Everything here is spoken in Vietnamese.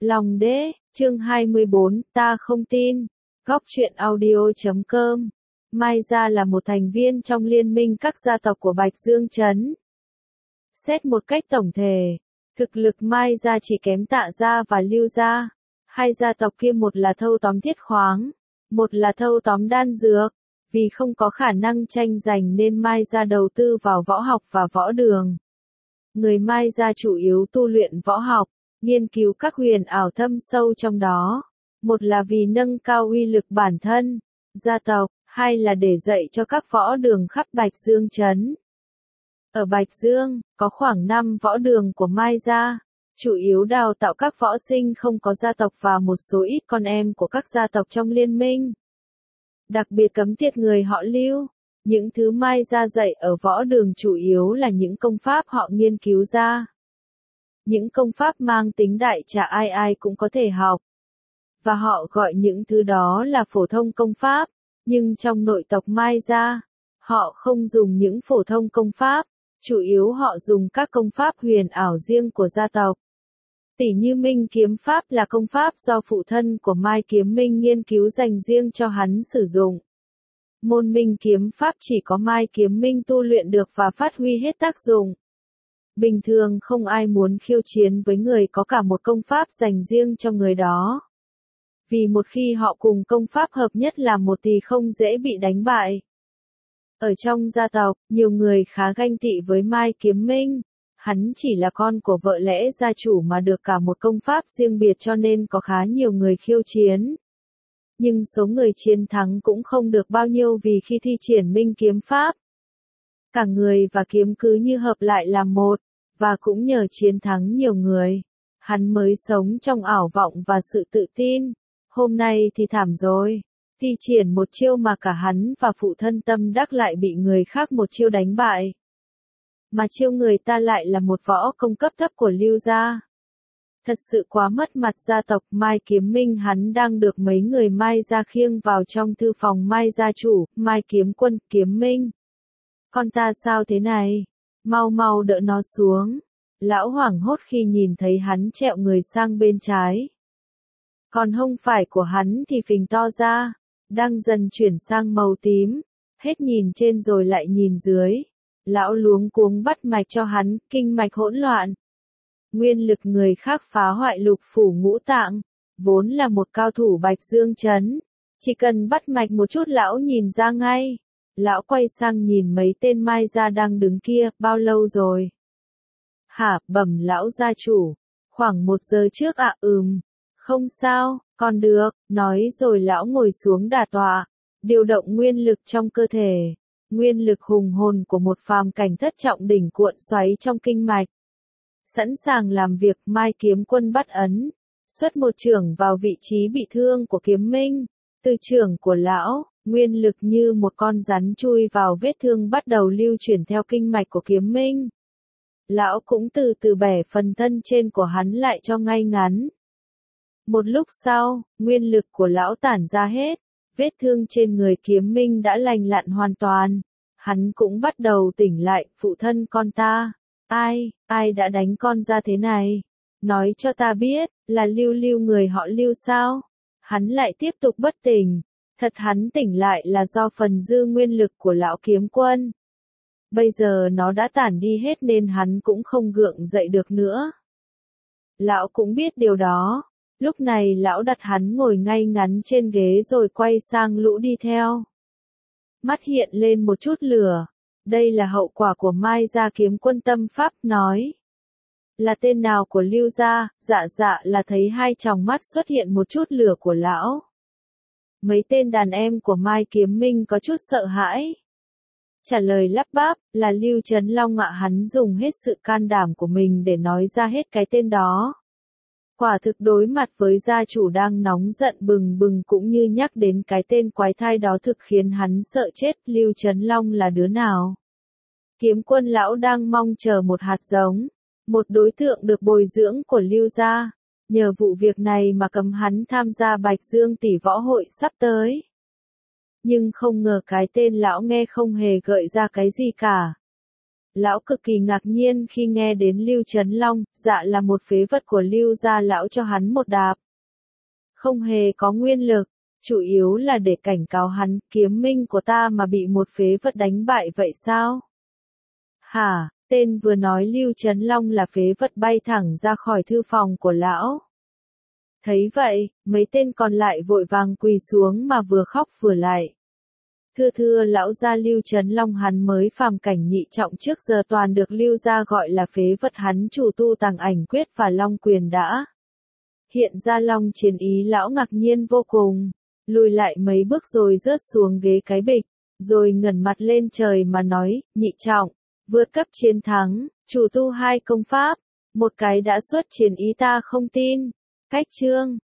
Lòng đế, chương 24, ta không tin. Góc truyện audio.com. Mai Gia là một thành viên trong liên minh các gia tộc của Bạch Dương Trấn. Xét một cách tổng thể, thực lực Mai Gia chỉ kém Tạ Gia và Lưu Gia. Hai gia tộc kia một là thâu tóm thiết khoáng, một là thâu tóm đan dược. Vì không có khả năng tranh giành nên Mai Gia đầu tư vào võ học và võ đường. Người Mai Gia chủ yếu tu luyện võ học, nghiên cứu các huyền ảo thâm sâu trong đó. Một là vì nâng cao uy lực bản thân, gia tộc, hai là để dạy cho các võ đường khắp Bạch Dương Trấn. Ở Bạch Dương, có khoảng 5 võ đường của Mai Gia, chủ yếu đào tạo các võ sinh không có gia tộc và một số ít con em của các gia tộc trong liên minh. Đặc biệt cấm tiệt người họ Lưu. Những thứ Mai Gia dạy ở võ đường chủ yếu là những công pháp họ nghiên cứu ra. Những công pháp mang tính đại trà ai ai cũng có thể học. Và họ gọi những thứ đó là phổ thông công pháp. Nhưng trong nội tộc Mai Gia, họ không dùng những phổ thông công pháp. Chủ yếu họ dùng các công pháp huyền ảo riêng của gia tộc. Tỉ như Minh Kiếm Pháp là công pháp do phụ thân của Mai Kiếm Minh nghiên cứu dành riêng cho hắn sử dụng. Môn Minh Kiếm Pháp chỉ có Mai Kiếm Minh tu luyện được và phát huy hết tác dụng. Bình thường không ai muốn khiêu chiến với người có cả một công pháp dành riêng cho người đó. Vì một khi họ cùng công pháp hợp nhất là một thì không dễ bị đánh bại. Ở trong gia tộc, nhiều người khá ganh tị với Mai Kiếm Minh. Hắn chỉ là con của vợ lẽ gia chủ mà được cả một công pháp riêng biệt cho nên có khá nhiều người khiêu chiến. Nhưng số người chiến thắng cũng không được bao nhiêu vì khi thi triển Minh Kiếm Pháp, cả người và kiếm cứ như hợp lại làm một, và cũng nhờ chiến thắng nhiều người, hắn mới sống trong ảo vọng và sự tự tin. Hôm nay thì thảm rồi, thi triển một chiêu mà cả hắn và phụ thân Tâm Đắc lại bị người khác một chiêu đánh bại. Mà chiêu người ta lại là một võ công cấp thấp của Lưu Gia. Thật sự quá mất mặt gia tộc Mai Kiếm Minh. Hắn đang được mấy người Mai Gia khiêng vào trong thư phòng Mai gia chủ, Mai Kiếm Quân, Kiếm Minh. Con ta sao thế này? Mau mau đỡ nó xuống. Lão hoảng hốt khi nhìn thấy hắn trẹo người sang bên trái. Còn hông phải của hắn thì phình to ra, đang dần chuyển sang màu tím. Hết nhìn trên rồi lại nhìn dưới. Lão luống cuống bắt mạch cho hắn, kinh mạch hỗn loạn. Nguyên lực người khác phá hoại lục phủ ngũ tạng, vốn là một cao thủ Bạch Dương Trấn. Chỉ cần bắt mạch một chút lão nhìn ra ngay. Lão quay sang nhìn mấy tên Mai Gia đang đứng kia, bao lâu rồi? Hả, bẩm lão gia chủ. Khoảng 1 giờ trước ạ. Không sao, còn được, nói rồi lão ngồi xuống đả tọa, điều động nguyên lực trong cơ thể. Nguyên lực hùng hồn của một phàm cảnh thất trọng đỉnh cuộn xoáy trong kinh mạch. Sẵn sàng làm việc. Mai Kiếm Quân bắt ấn, xuất một chưởng vào vị trí bị thương của Kiếm Minh. Từ chưởng của lão, nguyên lực như một con rắn chui vào vết thương bắt đầu lưu chuyển theo kinh mạch của Kiếm Minh. Lão cũng từ từ bẻ phần thân trên của hắn lại cho ngay ngắn. Một lúc sau, nguyên lực của lão tản ra hết, vết thương trên người Kiếm Minh đã lành lặn hoàn toàn. Hắn cũng bắt đầu tỉnh lại. Phụ thân con ta. Ai đã đánh con ra thế này? Nói cho ta biết, là Lưu người họ Lưu sao? Hắn lại tiếp tục bất tỉnh. Thật hắn tỉnh lại là do phần dư nguyên lực của lão Kiếm Quân. Bây giờ nó đã tản đi hết nên hắn cũng không gượng dậy được nữa. Lão cũng biết điều đó. Lúc này lão đặt hắn ngồi ngay ngắn trên ghế rồi quay sang Lũ đi theo. Mắt hiện lên một chút lửa. Đây là hậu quả của Mai Gia. Kiếm Quân tâm pháp nói. Là tên nào của Lưu Gia? Dạ là thấy hai tròng mắt xuất hiện một chút lửa của lão. Mấy tên đàn em của Mai Kiếm Minh có chút sợ hãi. Trả lời lắp bắp, là Lưu Trấn Long ạ. Hắn dùng hết sự can đảm của mình để nói ra hết cái tên đó. Quả thực đối mặt với gia chủ đang nóng giận bừng bừng cũng như nhắc đến cái tên quái thai đó thực khiến hắn sợ chết. Lưu Trấn Long là đứa nào? Kiếm Quân lão đang mong chờ một hạt giống, một đối tượng được bồi dưỡng của Lưu Gia. Nhờ vụ việc này mà cấm hắn tham gia Bạch Dương tỷ võ hội sắp tới. Nhưng không ngờ cái tên lão nghe không hề gợi ra cái gì cả. Lão cực kỳ ngạc nhiên khi nghe đến Lưu Chấn Long, dạ là một phế vật của Lưu gia lão cho hắn một đạp. Không hề có nguyên lực, chủ yếu là để cảnh cáo hắn, kiếm minh của ta mà bị một phế vật đánh bại vậy sao? Hả, tên vừa nói Lưu Chấn Long là phế vật bay thẳng ra khỏi thư phòng của lão. Thấy vậy, mấy tên còn lại vội vàng quỳ xuống mà vừa khóc vừa lạy. Thưa lão gia Lưu Chấn Long hắn mới phàm cảnh nhị trọng trước giờ toàn được Lưu gia gọi là phế vật, hắn chủ tu Tàng Ảnh Quyết và Long Quyền đã. Hiện ra Long Chiến ý, lão ngạc nhiên vô cùng, lùi lại mấy bước rồi rớt xuống ghế cái bịch, rồi ngẩng mặt lên trời mà nói, nhị trọng, vượt cấp chiến thắng, chủ tu 2 công pháp, một cái đã xuất chiến ý ta không tin. Cách chương